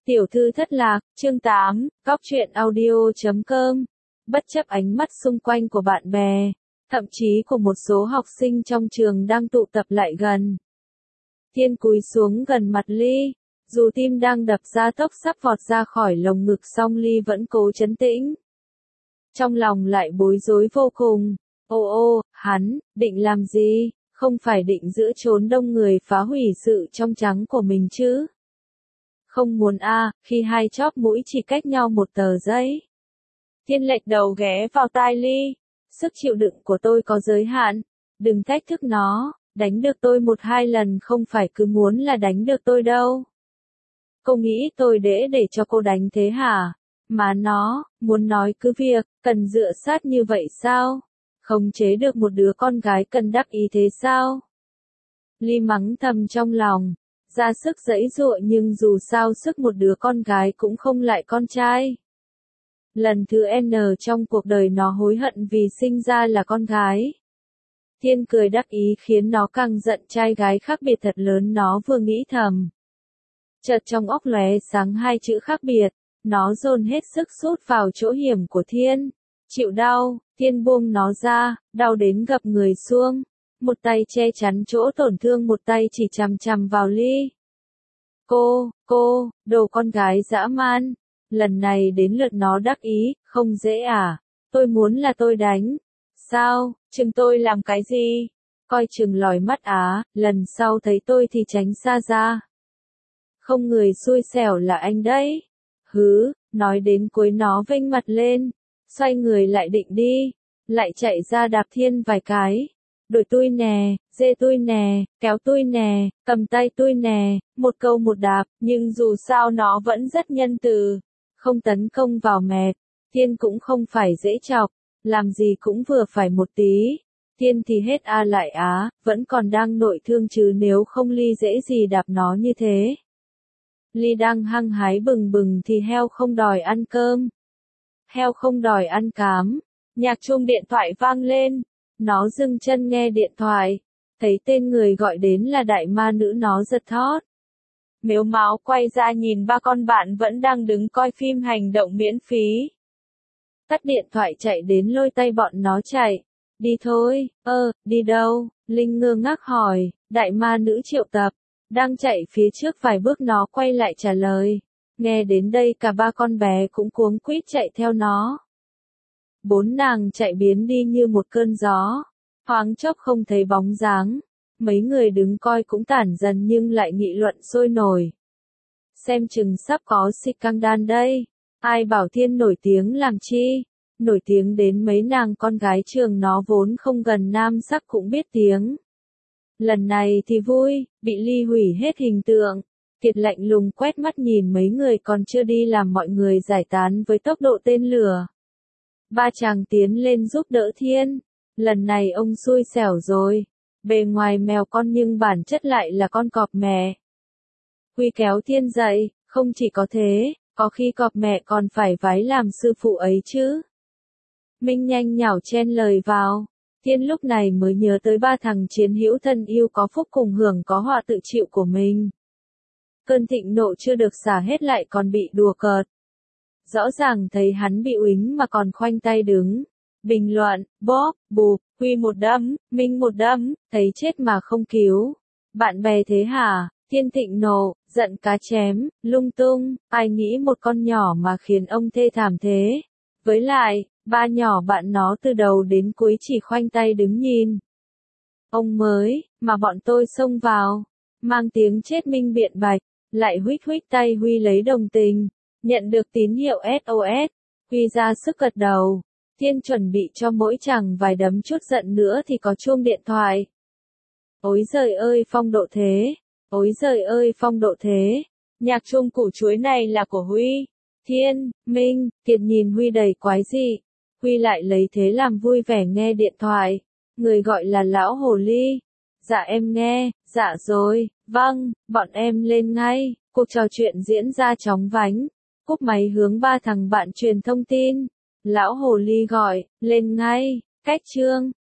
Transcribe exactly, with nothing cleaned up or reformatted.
Tiểu thư thất lạc, chương tám, góc truyện audio chấm com. Bất chấp ánh mắt xung quanh của bạn bè, thậm chí của một số học sinh trong trường đang tụ tập lại gần. Thiên cúi xuống gần mặt Ly, dù tim đang đập ra tốc sắp vọt ra khỏi lồng ngực song Ly vẫn cố trấn tĩnh. Trong lòng lại bối rối vô cùng. Ô ô, hắn, định làm gì? Không phải định giữa chốn đông người phá hủy sự trong trắng của mình chứ? Không muốn a, à, khi hai chóp mũi chỉ cách nhau một tờ giấy. Thiên lệch đầu ghé vào tai Ly. Sức chịu đựng của tôi có giới hạn. Đừng thách thức nó, đánh được tôi một hai lần không phải cứ muốn là đánh được tôi đâu. Cô nghĩ tôi để để cho cô đánh thế hả? Mà nó, muốn nói cứ việc, cần dựa sát như vậy sao? Không chế được một đứa con gái cần đắc ý thế sao? Ly mắng thầm trong lòng. Ra sức giãy giụa nhưng dù sao sức một đứa con gái cũng không lại con trai. Lần thứ N trong cuộc đời nó hối hận vì sinh ra là con gái. Thiên cười đắc ý khiến nó càng giận trai gái khác biệt thật lớn nó vừa nghĩ thầm. Chợt trong óc lóe sáng hai chữ khác biệt, nó dồn hết sức sút vào chỗ hiểm của Thiên. Chịu đau, Thiên buông nó ra, đau đến gập người xuống. Một tay che chắn chỗ tổn thương một tay chỉ chằm chằm vào Ly. Cô, cô, đồ con gái dã man. Lần này đến lượt nó đắc ý, không dễ à? Tôi muốn là tôi đánh. Sao, chừng tôi làm cái gì? Coi chừng lòi mắt á, lần sau thấy tôi thì tránh xa ra. Không người xui xẻo là anh đấy. Hứ, nói đến cuối nó vênh mặt lên. Xoay người lại định đi. Lại chạy ra đạp Thiên vài cái. Đổi tui nè, dê tui nè, kéo tui nè, cầm tay tui nè, một câu một đạp, nhưng dù sao nó vẫn rất nhân từ, không tấn công vào mệt. Thiên cũng không phải dễ chọc, làm gì cũng vừa phải một tí. Thiên thì hết a lại á, vẫn còn đang nội thương chứ nếu không Ly dễ gì đạp nó như thế. Ly đang hăng hái bừng bừng thì heo không đòi ăn cơm. Heo không đòi ăn cám. Nhạc chuông điện thoại vang lên. Nó dừng chân nghe điện thoại, thấy tên người gọi đến là đại ma nữ nó giật thót. Mếu máo quay ra nhìn ba con bạn vẫn đang đứng coi phim hành động miễn phí. Tắt điện thoại chạy đến lôi tay bọn nó chạy. Đi thôi, ơ, đi đâu? Linh ngơ ngác hỏi, đại ma nữ triệu tập. Đang chạy phía trước vài bước nó quay lại trả lời. Nghe đến đây cả ba con bé cũng cuống quýt chạy theo nó. Bốn nàng chạy biến đi như một cơn gió, thoáng chốc không thấy bóng dáng. Mấy người đứng coi cũng tản dần nhưng lại nghị luận sôi nổi. Xem chừng sắp có scandal đây. Ai bảo Thiên nổi tiếng làm chi? Nổi tiếng đến mấy nàng con gái trường nó vốn không gần nam sắc cũng biết tiếng. Lần này thì vui, bị Ly hủy hết hình tượng. Kiệt lạnh lùng quét mắt nhìn mấy người còn chưa đi làm mọi người giải tán với tốc độ tên lửa. Ba chàng tiến lên giúp đỡ Thiên. Lần này ông xui xẻo rồi. Bề ngoài mèo con nhưng bản chất lại là con cọp mẹ. Quy kéo Thiên dậy, không chỉ có thế, có khi cọp mẹ còn phải vái làm sư phụ ấy chứ. Minh nhanh nhảu chen lời vào. Thiên lúc này mới nhớ tới ba thằng chiến hữu thân yêu có phúc cùng hưởng có họa tự chịu của mình. Cơn thịnh nộ chưa được xả hết lại còn bị đùa cợt. Rõ ràng thấy hắn bị uýnh mà còn khoanh tay đứng. Bình luận, bóp, bụp, Huy một đấm, Minh một đấm, thấy chết mà không cứu. Bạn bè thế hả? Thiên thịnh nộ, giận cá chém, lung tung, ai nghĩ một con nhỏ mà khiến ông thê thảm thế. Với lại, ba nhỏ bạn nó từ đầu đến cuối chỉ khoanh tay đứng nhìn. Ông mới, mà bọn tôi xông vào, mang tiếng chết Minh biện bạch, lại huých huých tay Huy lấy đồng tình. Nhận được tín hiệu ét ô ét, Huy ra sức gật đầu. Thiên chuẩn bị cho mỗi chàng vài đấm chút giận nữa thì có chuông điện thoại. Ối giời ơi phong độ thế, ối giời ơi phong độ thế. Nhạc chuông củ chuối này là của Huy. Thiên, Minh, Kiệt nhìn Huy đầy quái dị. Huy lại lấy thế làm vui vẻ nghe điện thoại. Người gọi là lão hồ ly. Dạ em nghe, dạ rồi, vâng, bọn em lên ngay. Cuộc trò chuyện diễn ra chóng vánh. Cúp máy hướng ba thằng bạn truyền thông tin. Lão hồ ly gọi, lên ngay, cách chương.